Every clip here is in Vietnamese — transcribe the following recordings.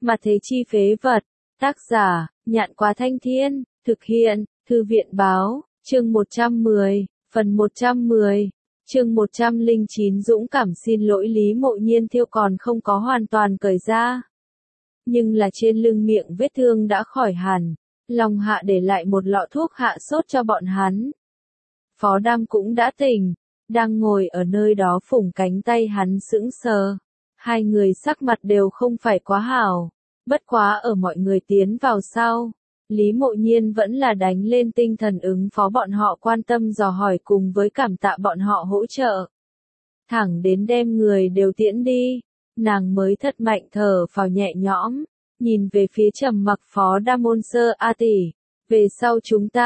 Mà thế chi phế vật. Tác giả, Nhạn Quá Thanh Thiên, thực hiện, Thư viện báo, chương 110, phần 110, chương 109 dũng cảm xin lỗi Lý Mộ Nhiên thiêu còn không có hoàn toàn cởi ra. Nhưng là trên lưng miệng vết thương đã khỏi hẳn, Long Hạ để lại một lọ thuốc hạ sốt cho bọn hắn. Phó Đam cũng đã tỉnh, đang ngồi ở nơi đó phủng cánh tay hắn sững sờ. Hai người sắc mặt đều không phải quá hảo, bất quá ở mọi người tiến vào sau. Lý Mộ Nhiên vẫn là đánh lên tinh thần ứng phó bọn họ quan tâm dò hỏi cùng với cảm tạ bọn họ hỗ trợ. Thẳng đến đem người đều tiễn đi, nàng mới thật mạnh thở phào nhẹ nhõm, nhìn về phía trầm mặc Phó Đam môn sơ a tỷ. Về sau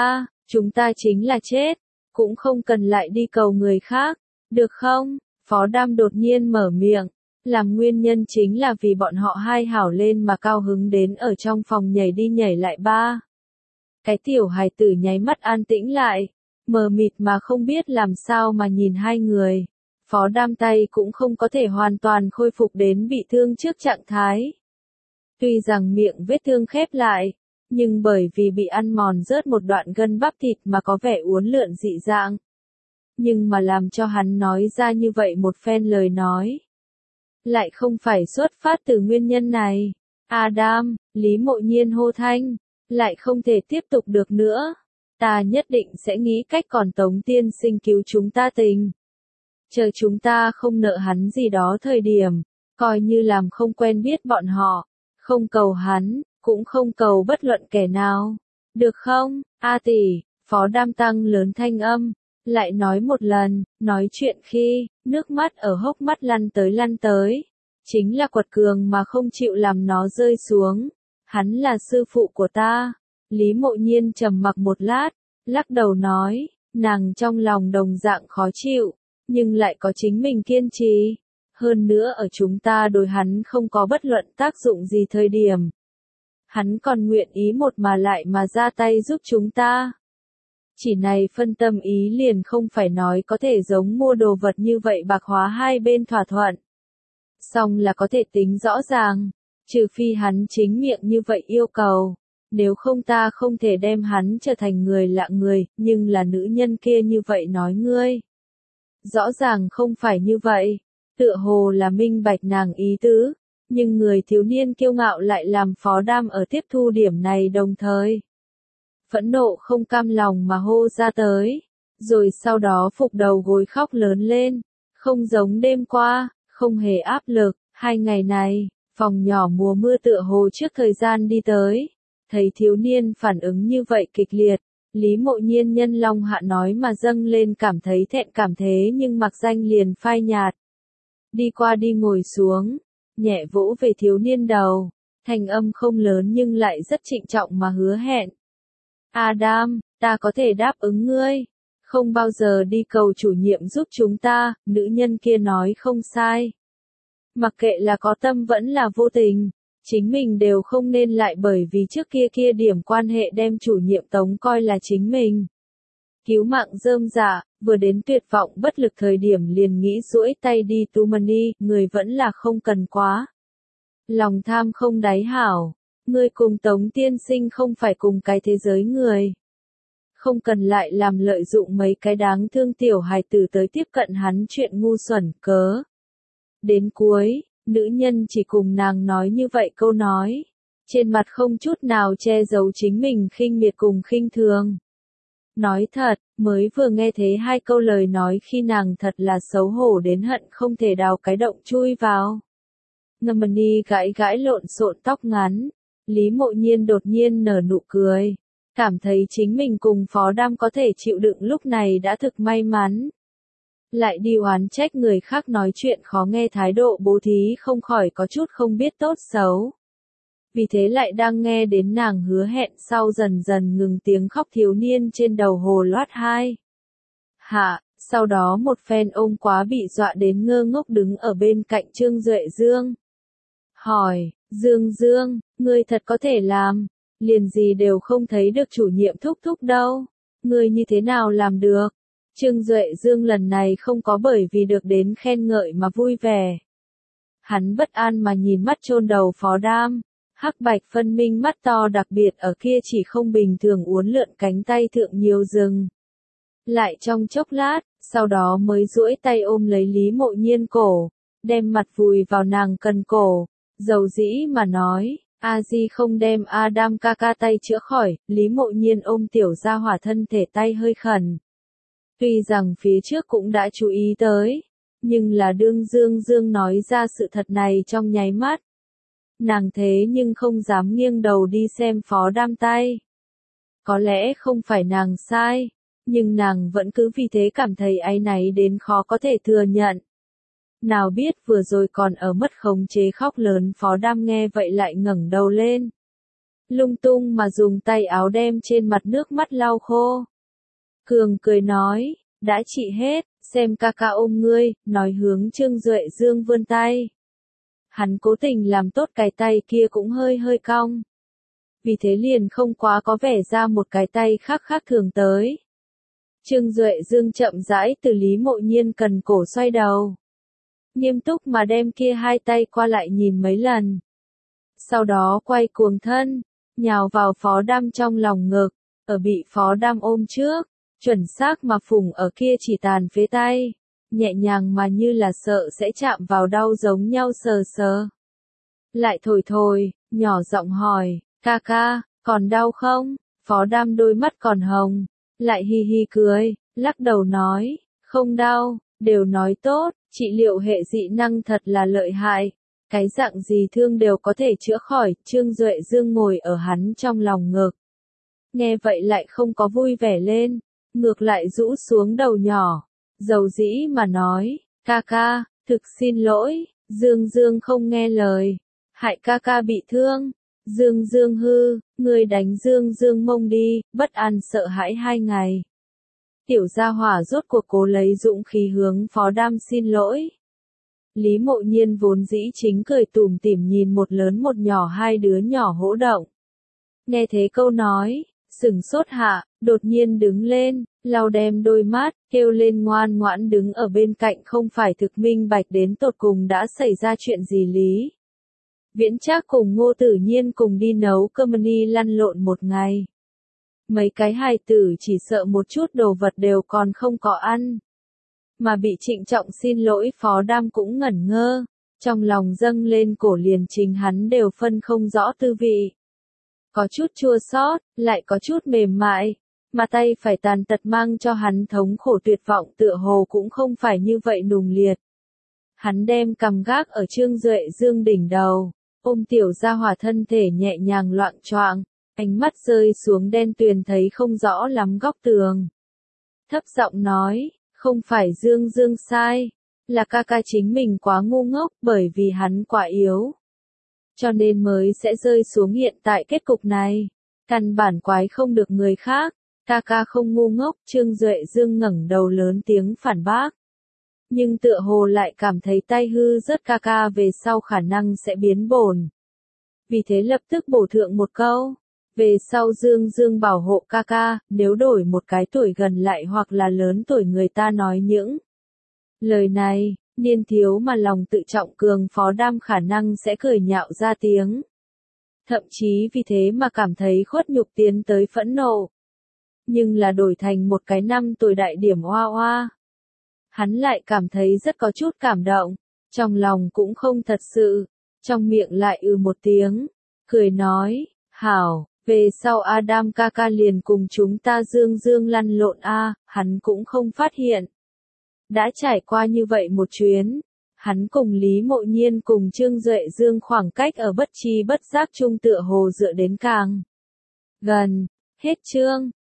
chúng ta chính là chết, cũng không cần lại đi cầu người khác, được không? Phó Đam đột nhiên mở miệng, làm nguyên nhân chính là vì bọn họ hai hảo lên mà cao hứng đến ở trong phòng nhảy đi nhảy lại ba. Cái tiểu hài tử nháy mắt an tĩnh lại, mờ mịt mà không biết làm sao mà nhìn hai người. Phó Đam tay cũng không có thể hoàn toàn khôi phục đến bị thương trước trạng thái. Tuy rằng miệng vết thương khép lại, nhưng bởi vì bị ăn mòn rớt một đoạn gân bắp thịt mà có vẻ uốn lượn dị dạng. Nhưng mà làm cho hắn nói ra như vậy một phen lời nói, lại không phải xuất phát từ nguyên nhân này. Adam, Lý Mộ Nhiên hô thanh, lại không thể tiếp tục được nữa. Ta nhất định sẽ nghĩ cách còn Tống tiên sinh cứu chúng ta tình. Chờ chúng ta không nợ hắn gì đó thời điểm, coi như làm không quen biết bọn họ, không cầu hắn, cũng không cầu bất luận kẻ nào. Được không, A tỷ? Phó Đam tăng lớn thanh âm, lại nói một lần, nói chuyện khi, nước mắt ở hốc mắt lăn tới. Chính là quật cường mà không chịu làm nó rơi xuống. Hắn là sư phụ của ta. Lý Mộ Nhiên trầm mặc một lát, lắc đầu nói, nàng trong lòng đồng dạng khó chịu, nhưng lại có chính mình kiên trì. Hơn nữa ở chúng ta đối hắn không có bất luận tác dụng gì thời điểm. Hắn còn nguyện ý một mà lại mà ra tay giúp chúng ta. Chỉ này phân tâm ý liền không phải nói có thể giống mua đồ vật như vậy bạc hóa hai bên thỏa thuận. Xong là có thể tính rõ ràng, trừ phi hắn chính miệng như vậy yêu cầu, nếu không ta không thể đem hắn trở thành người lạ người, nhưng là nữ nhân kia như vậy nói ngươi. Rõ ràng không phải như vậy, tựa hồ là minh bạch nàng ý tứ, nhưng người thiếu niên kiêu ngạo lại làm Phó Đam ở tiếp thu điểm này đồng thời. Phẫn nộ không cam lòng mà hô ra tới, rồi sau đó phục đầu gối khóc lớn lên, không giống đêm qua. Không hề áp lực, 2 ngày này, phòng nhỏ mùa mưa tựa hồ trước thời gian đi tới. Thấy thiếu niên phản ứng như vậy kịch liệt, Lý Mộ Nhiên nhân Long Hạ nói mà dâng lên cảm thấy thẹn cảm thế nhưng mặc danh liền phai nhạt. Đi qua đi ngồi xuống, nhẹ vỗ về thiếu niên đầu, thanh âm không lớn nhưng lại rất trịnh trọng mà hứa hẹn. Adam, ta có thể đáp ứng ngươi. Không bao giờ đi cầu chủ nhiệm giúp chúng ta, nữ nhân kia nói không sai. Mặc kệ là có tâm vẫn là vô tình, chính mình đều không nên lại bởi vì trước kia điểm quan hệ đem chủ nhiệm Tống coi là chính mình. Cứu mạng rơm rạ, vừa đến tuyệt vọng bất lực thời điểm liền nghĩ duỗi tay đi tu money, người vẫn là không cần quá. Lòng tham không đáy hảo, ngươi cùng Tống tiên sinh không phải cùng cái thế giới người. Không cần lại làm lợi dụng mấy cái đáng thương tiểu hài tử tới tiếp cận hắn chuyện ngu xuẩn cớ. Đến cuối, nữ nhân chỉ cùng nàng nói như vậy câu nói, trên mặt không chút nào che giấu chính mình khinh miệt cùng khinh thường. Nói thật, mới vừa nghe thấy 2 câu lời nói khi nàng thật là xấu hổ đến hận không thể đào cái động chui vào. Ngâm gãi lộn xộn tóc ngắn, Lý Mộ Nhiên đột nhiên nở nụ cười. Cảm thấy chính mình cùng Phó Đam có thể chịu đựng lúc này đã thực may mắn. Lại đi oán trách người khác nói chuyện khó nghe thái độ bố thí không khỏi có chút không biết tốt xấu. Vì thế lại đang nghe đến nàng hứa hẹn sau dần dần ngừng tiếng khóc thiếu niên trên đầu hồ loát hai. Hạ, sau đó một phen ôm quá bị dọa đến ngơ ngốc đứng ở bên cạnh Trương Duệ Dương. Hỏi, Dương, ngươi thật có thể làm. Liền gì đều không thấy được chủ nhiệm thúc đâu. Ngươi như thế nào làm được? Trương Duệ Dương lần này không có bởi vì được đến khen ngợi mà vui vẻ. Hắn bất an mà nhìn mắt chôn đầu Phó Đam. Hắc bạch phân minh mắt to đặc biệt ở kia chỉ không bình thường uốn lượn cánh tay thượng nhiều rừng. Lại trong chốc lát, sau đó mới duỗi tay ôm lấy Lý Mộ Nhiên cổ, đem mặt vùi vào nàng cần cổ, dầu dĩ mà nói, A Di không đem Adam ca ca tay chữa khỏi, Lý Mộ Nhiên ôm tiểu gia hỏa thân thể tay hơi khẩn. Tuy rằng phía trước cũng đã chú ý tới, nhưng là đương Dương Dương nói ra sự thật này trong nháy mắt. Nàng thế nhưng không dám nghiêng đầu đi xem Phó Đam tay. Có lẽ không phải nàng sai, nhưng nàng vẫn cứ vì thế cảm thấy áy náy đến khó có thể thừa nhận. Nào biết vừa rồi còn ở mất khống chế khóc lớn Phó Đam nghe vậy lại ngẩng đầu lên. Lung tung mà dùng tay áo đem trên mặt nước mắt lau khô. Cường cười nói, đã trị hết, xem ca ca ôm ngươi, nói hướng Trương Duệ Dương vươn tay. Hắn cố tình làm tốt cái tay kia cũng hơi hơi cong. Vì thế liền không quá có vẻ ra một cái tay khác khác thường tới. Trương Duệ Dương chậm rãi từ Lý Mộ Nhiên cần cổ xoay đầu. Nghiêm túc mà đem kia hai tay qua lại nhìn mấy lần. Sau đó quay cuồng thân, nhào vào Phó Đam trong lòng ngực, ở bị Phó Đam ôm trước, chuẩn xác mà phủng ở kia chỉ tàn phế tay, nhẹ nhàng mà như là sợ sẽ chạm vào đau giống nhau sờ sờ. Lại thổi thổi, nhỏ giọng hỏi, ca ca, còn đau không? Phó Đam đôi mắt còn hồng, lại hi hi cười, lắc đầu nói, không đau, đều nói tốt, trị liệu hệ dị năng thật là lợi hại, cái dạng gì thương đều có thể chữa khỏi. Trương Duệ Dương ngồi ở hắn trong lòng ngực. Nghe vậy lại không có vui vẻ lên, ngược lại rũ xuống đầu nhỏ, dầu dĩ mà nói, ca ca, thực xin lỗi, Dương Dương không nghe lời, hại ca ca bị thương. Dương Dương hư, người đánh Dương Dương mông đi, bất an sợ hãi 2 ngày. Tiểu gia hỏa rốt cuộc cố lấy dũng khí hướng Phó Đam xin lỗi. Lý Mộ Nhiên vốn dĩ chính cười tủm tỉm nhìn một lớn một nhỏ hai đứa nhỏ hỗ động. Nghe thế câu nói, sửng sốt hạ, đột nhiên đứng lên, lau đem đôi mắt, kêu lên ngoan ngoãn đứng ở bên cạnh không phải thực minh bạch đến tột cùng đã xảy ra chuyện gì. Lý Viễn Trác cùng Ngô Tử Nhiên cùng đi nấu cơm ni lăn lộn một ngày. Mấy cái hài tử chỉ sợ một chút đồ vật đều còn không có ăn. Mà bị trịnh trọng xin lỗi Phó Đam cũng ngẩn ngơ, trong lòng dâng lên cổ liền chính hắn đều phân không rõ tư vị. Có chút chua xót, lại có chút mềm mại, mà tay phải tàn tật mang cho hắn thống khổ tuyệt vọng tựa hồ cũng không phải như vậy nùng liệt. Hắn đem cằm gác ở Trương Duệ Dương đỉnh đầu, ôm tiểu gia hỏa thân thể nhẹ nhàng loạng choạng, ánh mắt rơi xuống đen tuyền thấy không rõ lắm góc tường. Thấp giọng nói, không phải Dương Dương sai, là ca ca chính mình quá ngu ngốc bởi vì hắn quá yếu. Cho nên mới sẽ rơi xuống hiện tại kết cục này. Căn bản quái không được người khác, ca ca không ngu ngốc. Trương Duệ Dương ngẩng đầu lớn tiếng phản bác. Nhưng tựa hồ lại cảm thấy tay hư rớt ca ca về sau khả năng sẽ biến bổn. Vì thế lập tức bổ thượng một câu. Về sau Dương Dương bảo hộ ca ca, nếu đổi một cái tuổi gần lại hoặc là lớn tuổi người ta nói những lời này, niên thiếu mà lòng tự trọng cường Phó Đam khả năng sẽ cười nhạo ra tiếng. Thậm chí vì thế mà cảm thấy khuất nhục tiến tới phẫn nộ. Nhưng là đổi thành một cái 5 tuổi đại điểm oa oa. Hắn lại cảm thấy rất có chút cảm động, trong lòng cũng không thật sự, trong miệng lại một tiếng, cười nói, hảo. Về sau Adam ca ca liền cùng chúng ta Dương Dương lăn lộn hắn cũng không phát hiện. Đã trải qua như vậy một chuyến, hắn cùng Lý Mộ Nhiên cùng Trương Duệ Dương khoảng cách ở bất tri bất giác chung tựa hồ dựa đến càng gần. Hết chương.